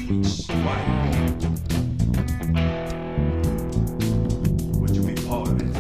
Would you be part of it?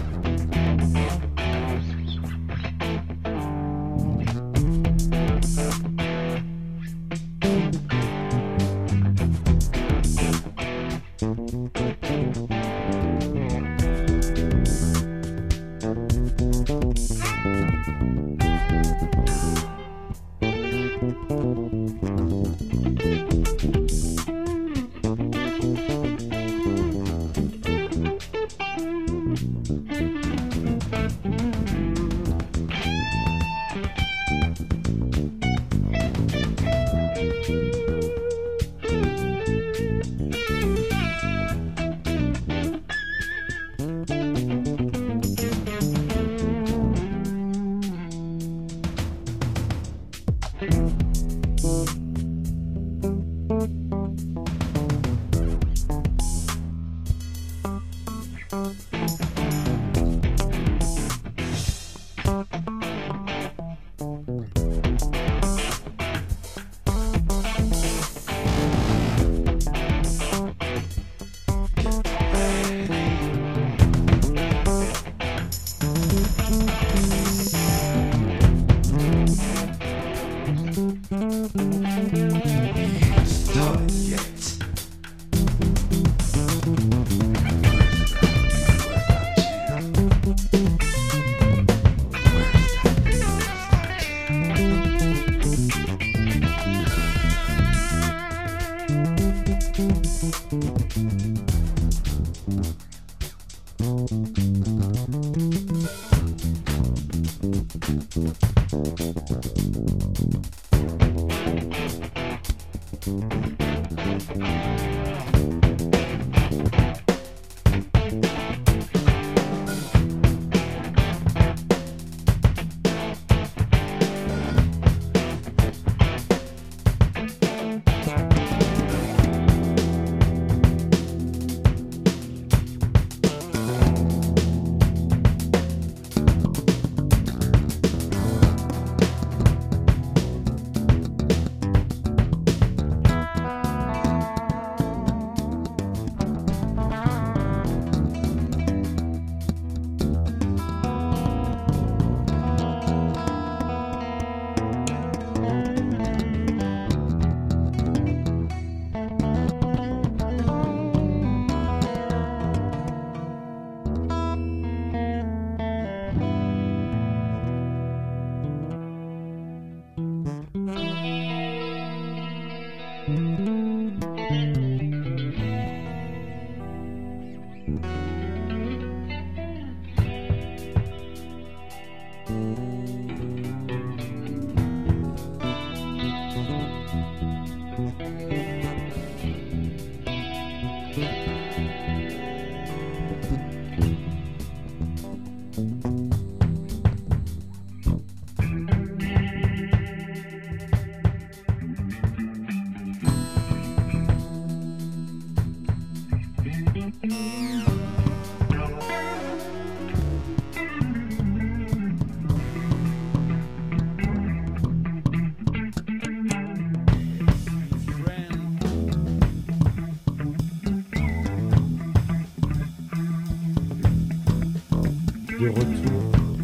De retour.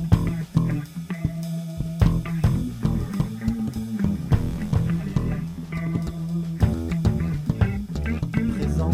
Présent.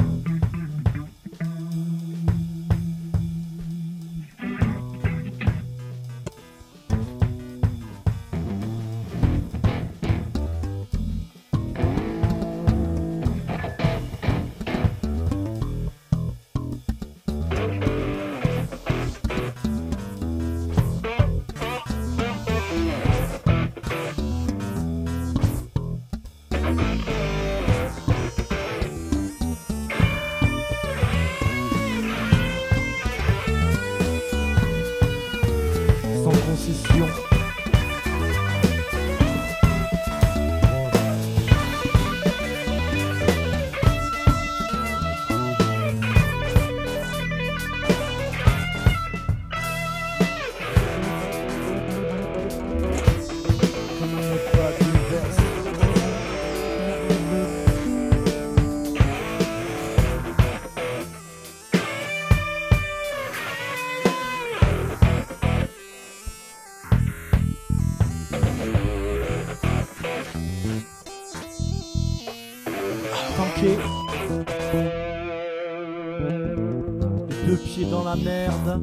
bloqué. Les deux pieds dans la merde.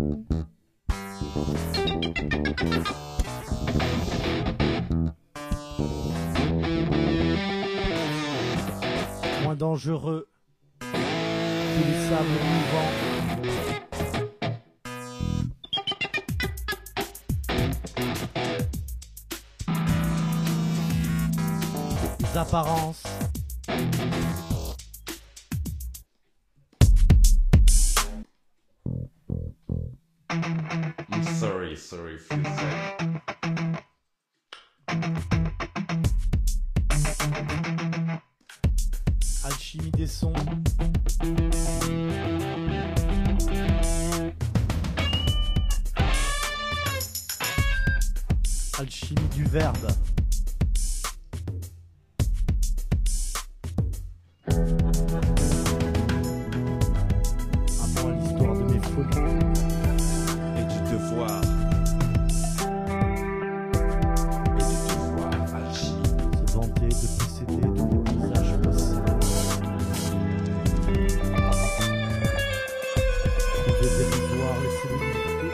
Moins dangereux que les sables mouvants. Les apparences. I'm sorry if you said. Alchimie des sons. Alchimie du verbe. À moi l'histoire de mes folies. Et du devoir. Et du devoir, alchimie. Se vanter de posséder tous les visages possibles. Trouver dérisoire les célébrités.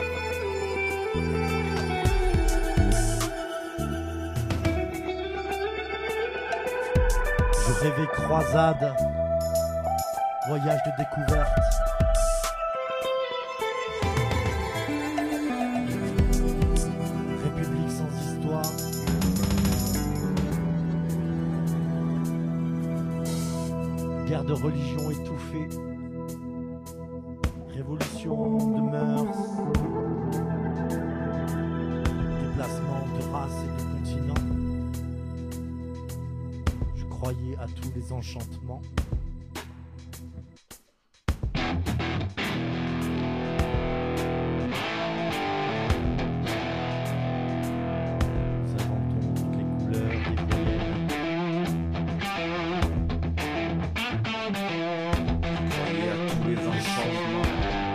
Je rêvais croisade, voyage de découverte. République sans histoire. Guerre de religion étouffée. Révolution en monde de mœurs. Déplacement de race et de continent. Je croyais à tous les enchantements. Nous inventons toutes les couleurs des voyelles. Croyez à tous les enchantements.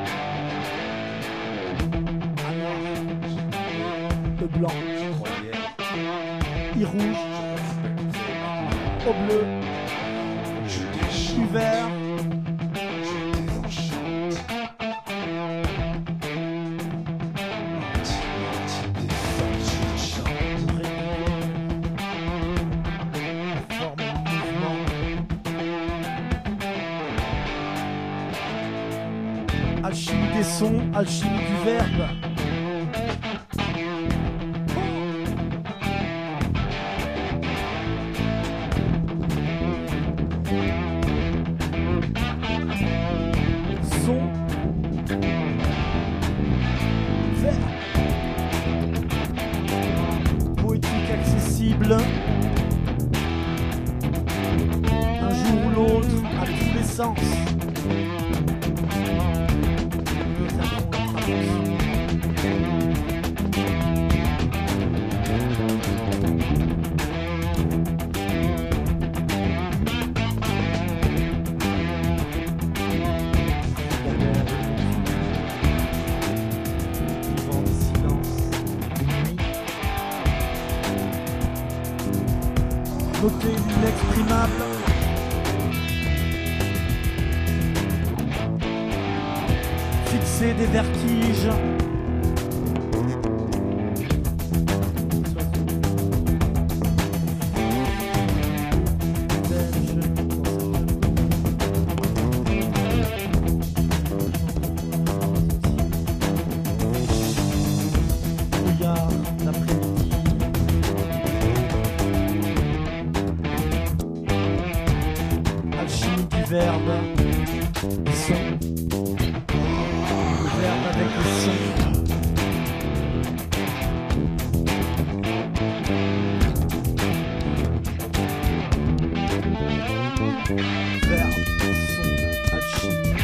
Le blanc, Je croyais. i rouge, Je respectais. au bleu, Je i déchante. vert. Je désenchante. Anti-désenchante. Forme de mouvement. Alchimie des sons, alchimie du verbe. Son, verbe. Poétique accessible. Un jour ou l'autre, à tous les sens. Nous avons notre attention. Vivant le silence de nuit. Noter l'inexprimable. Fixer des vertiges. Brouillard l'après-midi. Alchimie du verbe. Du son. Le verbe avec le son. Verbe, son, alchimie.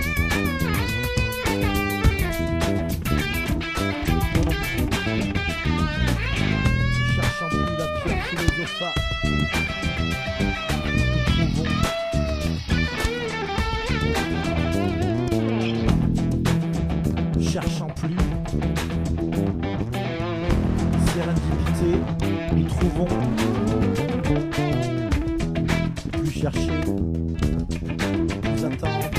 Cherchant plus la pierre philosophale. Cherchant plus sérendipité, nous trouvons plus chercher. nous attendent.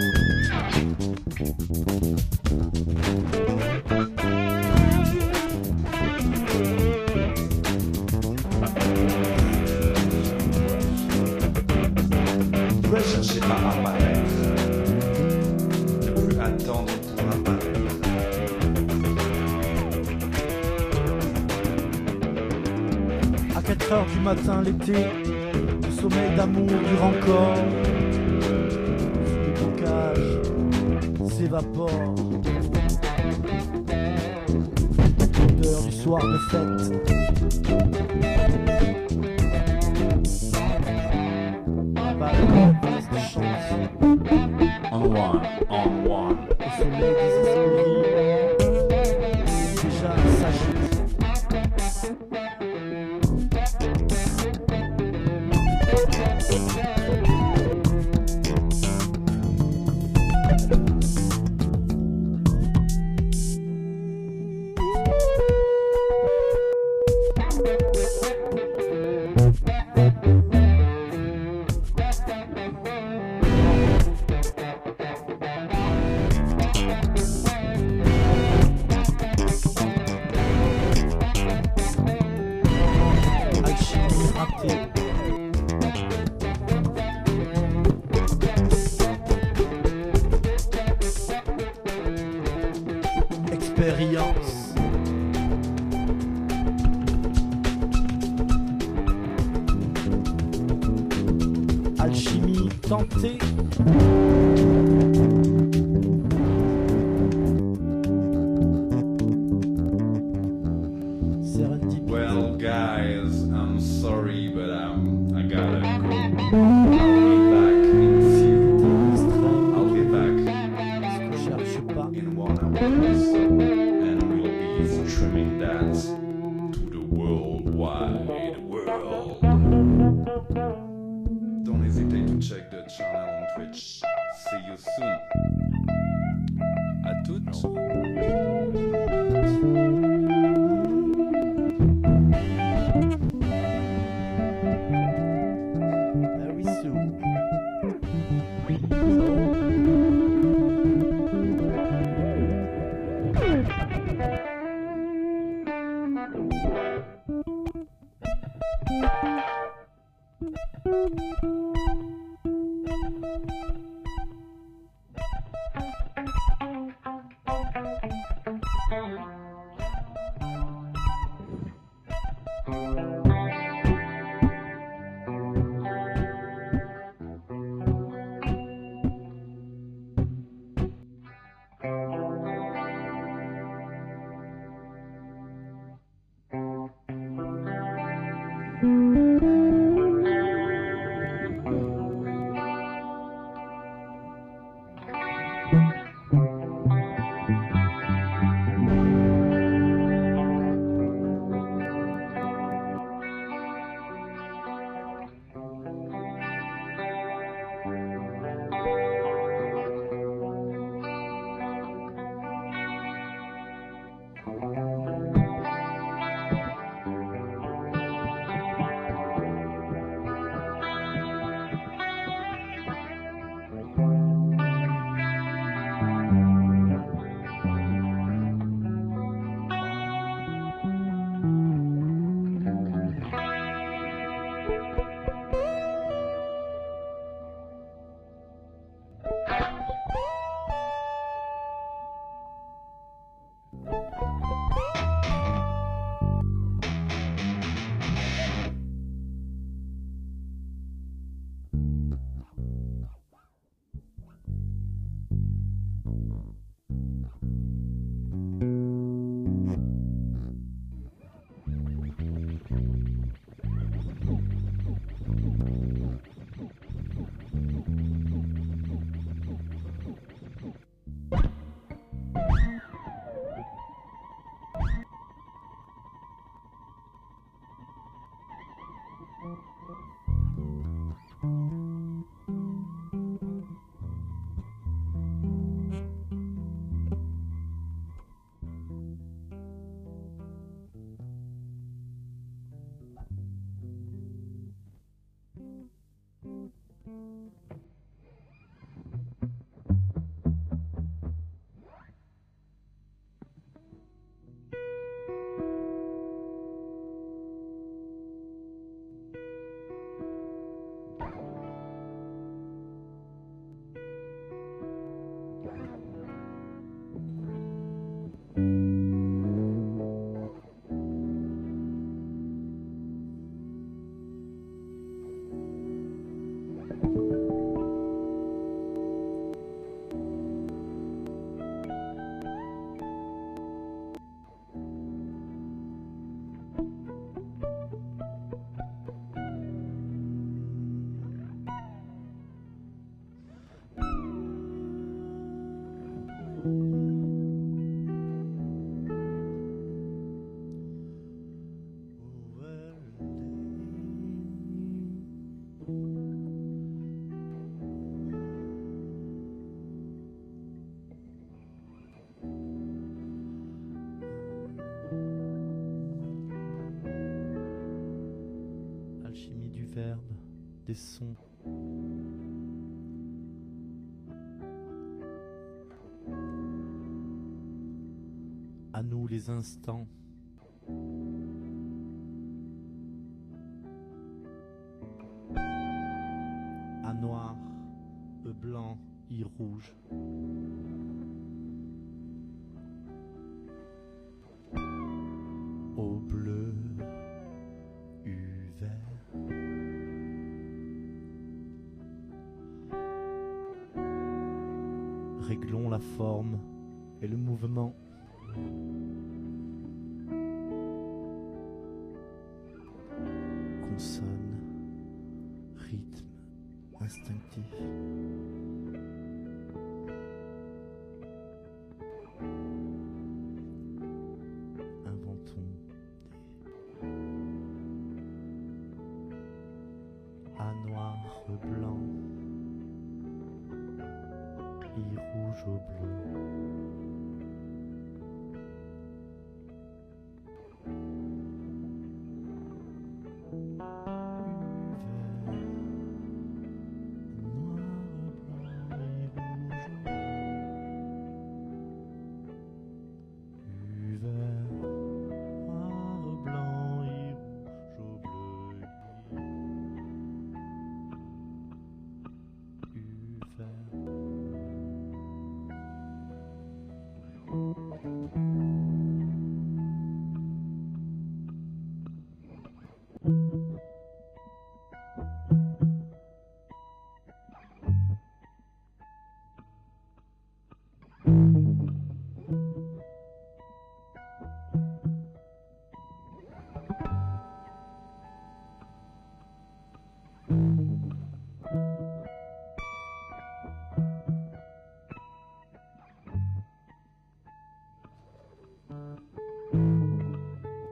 Ne cherchez pas à apparaître, ne plus attendre pour apparaître. À 4 heures du matin, l'été, le sommeil d'amour dure encore. Le bocage s'évapore. L'odeur du soir de fête. La balle reste chante. On one. Au soleil désespéré, déjà s'agite. Alchimie ratée. Expérience. Alchimie tentée. Serendipité. Well, guys, I'm sorry, but I gotta go. I'll be back in a few. I'll be back Ce que cherche pas. in 1 hour, and we'll be streaming that to the wide world. Don't hesitate to check the channel on Twitch. See you soon. À toutes. Very soon. sons. À nous les instants. À noir, blanc, rouge. Au bleu, vert. Réglons la forme et le mouvement. Consonne, rythme instinctif. Inventons à noir, blanc, rouge au bleu.